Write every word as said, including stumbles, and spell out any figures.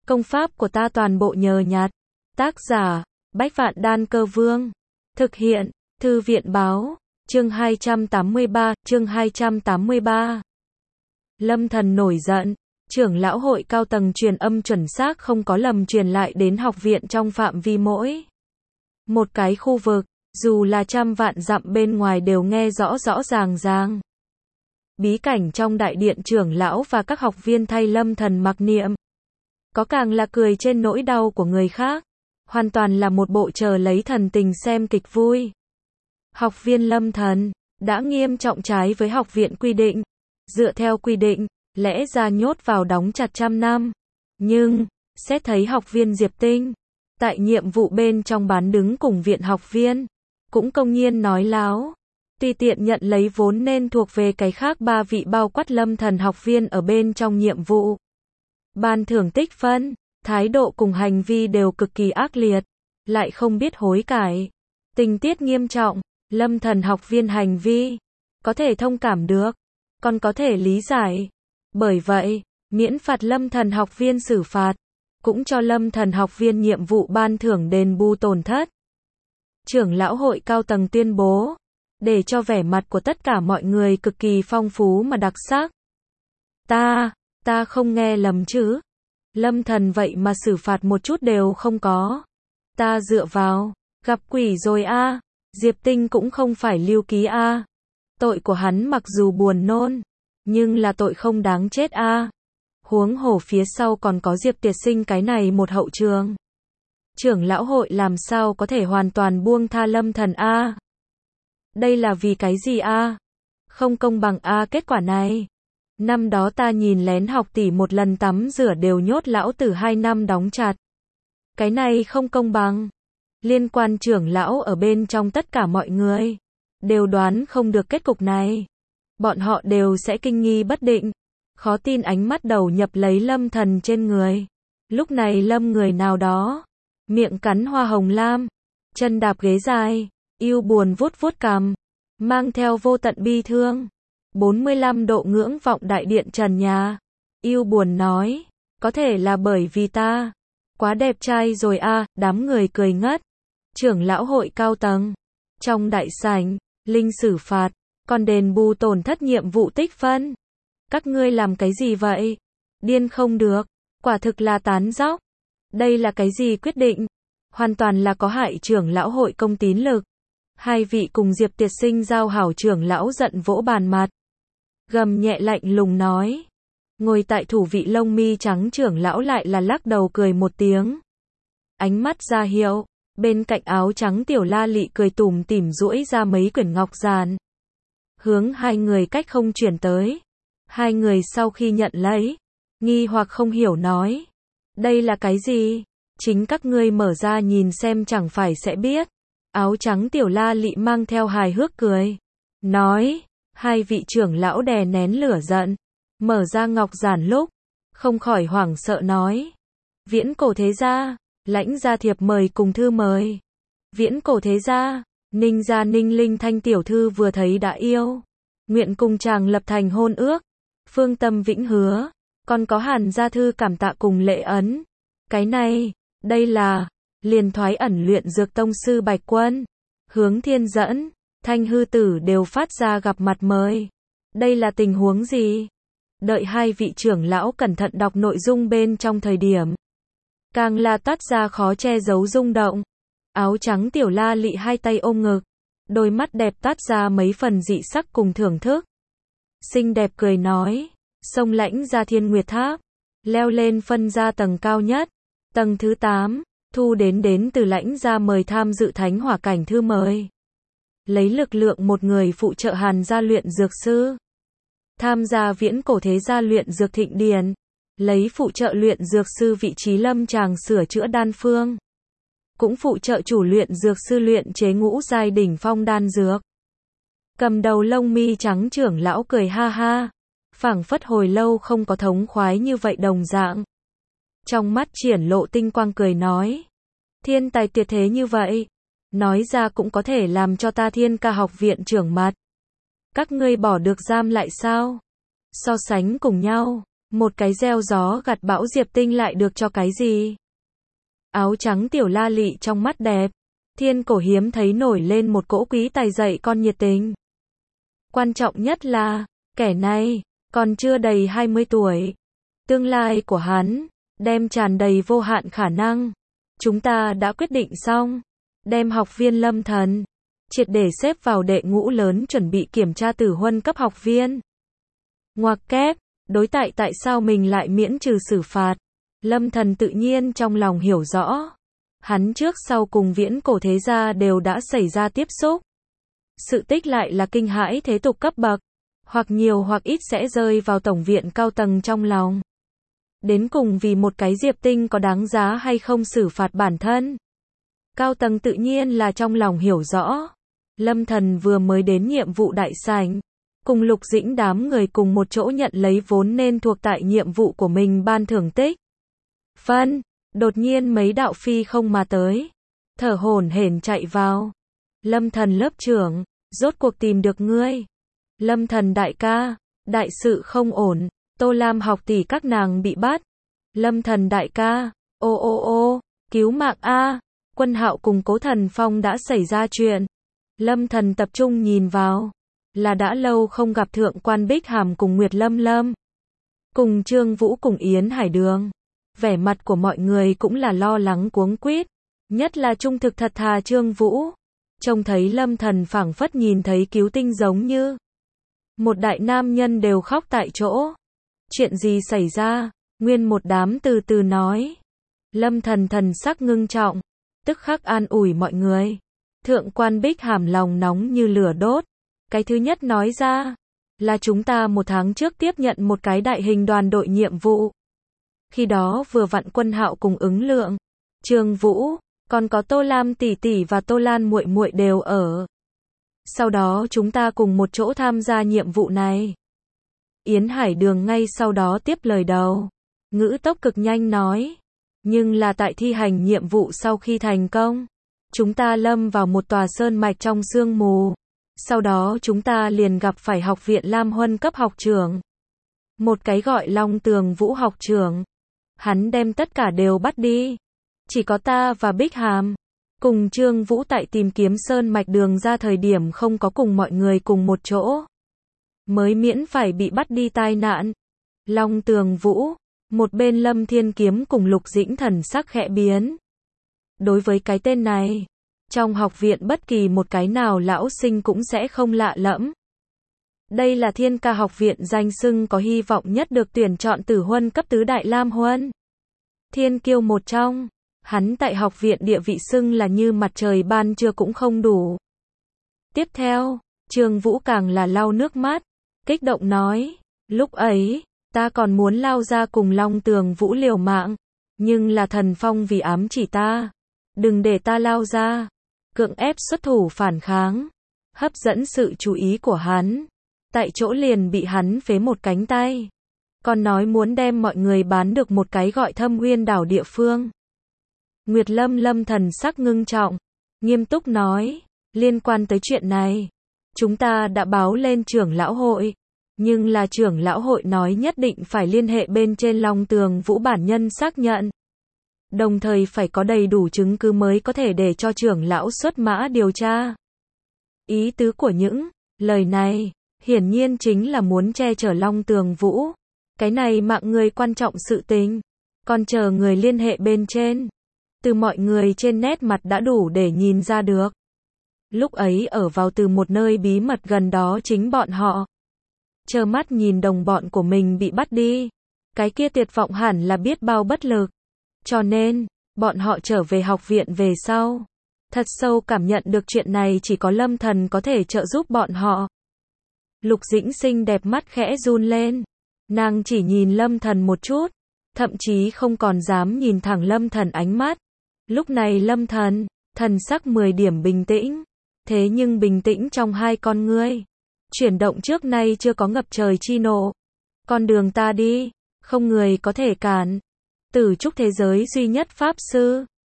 Công pháp của ta toàn bộ nhờ nhặt. Tác giả, Bách Vạn Đan Cơ Vương. Thực hiện, Thư viện Báo. Chương hai trăm tám mươi ba, chương hai trăm tám mươi ba. Lâm Thần nổi giận, trưởng lão hội cao tầng truyền âm chuẩn xác không có lầm truyền lại đến học viện trong phạm vi mỗi một cái khu vực, dù là trăm vạn dặm bên ngoài đều nghe rõ rõ ràng ràng. Bí cảnh trong đại điện trưởng lão và các học viên thay Lâm Thần mặc niệm. Có càng là cười trên nỗi đau của người khác, hoàn toàn là một bộ chờ lấy thần tình xem kịch vui. Học viên Lâm Thần đã nghiêm trọng trái với học viện quy định. Dựa theo quy định, lẽ ra nhốt vào đóng chặt trăm năm. Nhưng, xét thấy học viên Diệp Tinh, tại nhiệm vụ bên trong bán đứng cùng viện học viên, cũng công nhiên nói láo, tùy tiện nhận lấy vốn nên thuộc về cái khác ba vị bao quát Lâm Thần học viên ở bên trong nhiệm vụ. Ban thưởng tích phân, thái độ cùng hành vi đều cực kỳ ác liệt, lại không biết hối cải. Tình tiết nghiêm trọng, Lâm Thần học viên hành vi, có thể thông cảm được, còn có thể lý giải. Bởi vậy, miễn phạt Lâm Thần học viên xử phạt, cũng cho Lâm Thần học viên nhiệm vụ ban thưởng đền bù tổn thất. Trưởng lão hội cao tầng tuyên bố, để cho vẻ mặt của tất cả mọi người cực kỳ phong phú mà đặc sắc. Ta, ta không nghe lầm chứ? Lâm Thần vậy mà xử phạt một chút đều không có. Ta dựa vào, gặp quỷ rồi a. Diệp Tinh cũng không phải lưu ký a. Tội của hắn mặc dù buồn nôn, nhưng là tội không đáng chết a. Huống hồ phía sau còn có Diệp Tiệt Sinh cái này một hậu trường. Trưởng lão hội làm sao có thể hoàn toàn buông tha Lâm Thần a? Đây là vì cái gì a? Không công bằng a kết quả này. Năm đó ta nhìn lén học tỷ một lần tắm rửa đều nhốt lão tử hai năm đóng chặt. Cái này không công bằng. Liên quan trưởng lão ở bên trong tất cả mọi người đều đoán không được kết cục này. Bọn họ đều sẽ kinh nghi bất định, khó tin ánh mắt đầu nhập lấy Lâm Thần trên người. Lúc này Lâm người nào đó, miệng cắn hoa hồng lam, chân đạp ghế dài, yêu buồn vuốt vuốt cằm, mang theo vô tận bi thương. bốn mươi lăm độ ngưỡng vọng đại điện trần nhà. Yêu buồn nói, có thể là bởi vì ta quá đẹp trai rồi a. Đám người cười ngất. Trưởng lão hội cao tầng trong đại sảnh, linh xử phạt, còn đền bù tổn thất nhiệm vụ tích phân. Các ngươi làm cái gì vậy? Điên không được, quả thực là tán dóc. Đây là cái gì quyết định? Hoàn toàn là có hại trưởng lão hội công tín lực. Hai vị cùng Diệp Tiệt Sinh giao hảo trưởng lão giận vỗ bàn mặt. Gầm nhẹ lạnh lùng nói. Ngồi tại thủ vị lông mi trắng trưởng lão lại là lắc đầu cười một tiếng. Ánh mắt ra hiệu, bên cạnh áo trắng tiểu la lị cười tủm tỉm duỗi ra mấy quyển ngọc giản. Hướng hai người cách không chuyển tới. Hai người sau khi nhận lấy, nghi hoặc không hiểu nói. Đây là cái gì? Chính các ngươi mở ra nhìn xem chẳng phải sẽ biết. Áo trắng tiểu la lị mang theo hài hước cười. Nói, hai vị trưởng lão đè nén lửa giận. Mở ra ngọc giản lúc, không khỏi hoảng sợ nói. Viễn cổ thế gia, lãnh gia thiệp mời cùng thư mời. Viễn cổ thế gia, Ninh gia Ninh Linh Thanh tiểu thư vừa thấy đã yêu. Nguyện cùng chàng lập thành hôn ước. Phương tâm vĩnh hứa. Còn có Hàn gia thư cảm tạ cùng lệ ấn. Cái này, đây là liền thoái ẩn luyện dược tông sư Bạch Quân, Hướng Thiên dẫn, Thanh hư tử đều phát ra gặp mặt mời. Đây là tình huống gì? Đợi hai vị trưởng lão cẩn thận đọc nội dung bên trong thời điểm, càng là toát ra khó che giấu rung động. Áo trắng tiểu la lị hai tay ôm ngực, đôi mắt đẹp toát ra mấy phần dị sắc cùng thưởng thức. Xinh đẹp cười nói, sông lãnh ra Thiên Nguyệt Tháp, leo lên phân ra tầng cao nhất, tầng thứ tám, thu đến đến từ lãnh gia mời tham dự thánh hỏa cảnh thư mời. Lấy lực lượng một người phụ trợ Hàn gia luyện dược sư, tham gia viễn cổ thế gia luyện dược thịnh điển, lấy phụ trợ luyện dược sư vị trí lâm tràng sửa chữa đan phương, cũng phụ trợ chủ luyện dược sư luyện chế ngũ giai đỉnh phong đan dược. Cầm đầu lông mi trắng trưởng lão cười ha ha, phảng phất hồi lâu không có thống khoái như vậy đồng dạng. Trong mắt triển lộ tinh quang cười nói, thiên tài tuyệt thế như vậy, nói ra cũng có thể làm cho ta Thiên Ca học viện trưởng mặt. Các ngươi bỏ được giam lại sao? So sánh cùng nhau, Một cái gieo gió gặt bão Diệp Tinh lại được cho cái gì? Áo trắng tiểu la lị trong mắt đẹp. Thiên cổ hiếm thấy nổi lên một cỗ quý tài dạy con nhiệt tình. Quan trọng nhất là, kẻ này, còn chưa đầy hai mươi tuổi. Tương lai của hắn, đem tràn đầy vô hạn khả năng. Chúng ta đã quyết định xong, đem học viên Lâm Thần, triệt để xếp vào đệ ngũ lớn chuẩn bị kiểm tra tử huân cấp học viên. Ngoặc kép, đối tại tại sao mình lại miễn trừ xử phạt. Lâm Thần tự nhiên trong lòng hiểu rõ. Hắn trước sau cùng viễn cổ thế gia đều đã xảy ra tiếp xúc. Sự tích lại là kinh hãi thế tục cấp bậc, hoặc nhiều hoặc ít sẽ rơi vào tổng viện cao tầng trong lòng. Đến cùng vì một cái Diệp Tinh có đáng giá hay không xử phạt bản thân. Cao tầng tự nhiên là trong lòng hiểu rõ. Lâm Thần vừa mới đến nhiệm vụ đại sảnh, cùng Lục Dĩnh đám người cùng một chỗ nhận lấy vốn nên thuộc tại nhiệm vụ của mình ban thưởng tích. Phân, đột nhiên mấy đạo phi không mà tới, thở hổn hển chạy vào. Lâm Thần lớp trưởng, rốt cuộc tìm được ngươi. Lâm Thần đại ca, đại sự không ổn, Tô Lam học tỷ các nàng bị bắt. Lâm Thần đại ca, ô ô ô, cứu mạng a, Quân Hạo cùng Cố Thần Phong đã xảy ra chuyện. Lâm Thần tập trung nhìn vào, là đã lâu không gặp thượng quan Bích Hàm cùng Nguyệt Lâm Lâm, cùng Trương Vũ cùng Yến Hải Đường. Vẻ mặt của mọi người cũng là lo lắng cuống quýt, nhất là trung thực thật thà Trương Vũ. Trông thấy Lâm Thần phảng phất nhìn thấy cứu tinh giống như một đại nam nhân đều khóc tại chỗ. Chuyện gì xảy ra? Nguyên một đám từ từ nói. Lâm Thần thần sắc ngưng trọng, tức khắc an ủi mọi người. Thượng quan Bích Hàm lòng nóng như lửa đốt. Cái thứ nhất nói ra, là chúng ta một tháng trước tiếp nhận một cái đại hình đoàn đội nhiệm vụ. Khi đó vừa vặn Quân Hạo cùng ứng lượng, Trương Vũ, còn có Tô Lam tỷ tỷ và Tô Lan muội muội đều ở. Sau đó chúng ta cùng một chỗ tham gia nhiệm vụ này. Yến Hải Đường ngay sau đó tiếp lời đầu, ngữ tốc cực nhanh nói, nhưng là tại thi hành nhiệm vụ sau khi thành công, chúng ta lâm vào một tòa sơn mạch trong sương mù. Sau đó chúng ta liền gặp phải học viện Lam Huân cấp học trưởng, một cái gọi Long Tường Vũ học trưởng. Hắn đem tất cả đều bắt đi. Chỉ có ta và Bích Hàm cùng Trương Vũ tại tìm kiếm sơn mạch đường ra thời điểm không có cùng mọi người cùng một chỗ, mới miễn phải bị bắt đi tai nạn. Long Tường Vũ, một bên Lâm Thiên Kiếm cùng Lục Dĩnh thần sắc khẽ biến. Đối với cái tên này, trong học viện bất kỳ một cái nào lão sinh cũng sẽ không lạ lẫm. Đây là Thiên Ca học viện danh xưng có hy vọng nhất được tuyển chọn tử huân cấp tứ đại Lam Huân. Thiên kiêu một trong, hắn tại học viện địa vị xưng là như mặt trời ban trưa cũng không đủ. Tiếp theo, Trương Vũ càng là lau nước mắt, kích động nói, lúc ấy, ta còn muốn lao ra cùng Long Tường Vũ liều mạng, nhưng là Thần Phong vì ám chỉ ta, đừng để ta lao ra, cưỡng ép xuất thủ phản kháng, hấp dẫn sự chú ý của hắn. Tại chỗ liền bị hắn phế một cánh tay. Còn nói muốn đem mọi người bán được một cái gọi Thâm Uyên đảo địa phương. Nguyệt Lâm Lâm thần sắc ngưng trọng, nghiêm túc nói, liên quan tới chuyện này, chúng ta đã báo lên trưởng lão hội, nhưng là trưởng lão hội nói nhất định phải liên hệ bên trên Long Tường Vũ bản nhân xác nhận. Đồng thời phải có đầy đủ chứng cứ mới có thể để cho trưởng lão xuất mã điều tra. Ý tứ của những lời này hiển nhiên chính là muốn che chở Long Tường Vũ. Cái này mạng người quan trọng sự tình, còn chờ người liên hệ bên trên. Từ mọi người trên nét mặt đã đủ để nhìn ra được. Lúc ấy ở vào từ một nơi bí mật gần đó chính bọn họ. Chờ mắt nhìn đồng bọn của mình bị bắt đi. Cái kia tuyệt vọng hẳn là biết bao bất lực. Cho nên, bọn họ trở về học viện về sau. Thật sâu cảm nhận được chuyện này chỉ có Lâm Thần có thể trợ giúp bọn họ. Lục Dĩnh xinh đẹp mắt khẽ run lên. Nàng chỉ nhìn Lâm Thần một chút, thậm chí không còn dám nhìn thẳng Lâm Thần ánh mắt. Lúc này Lâm Thần, thần sắc mười điểm bình tĩnh. Thế nhưng bình tĩnh trong hai con ngươi, chuyển động trước nay chưa có ngập trời chi nộ. Con đường ta đi, không người có thể cản. Tử trúc thế giới duy nhất pháp sư,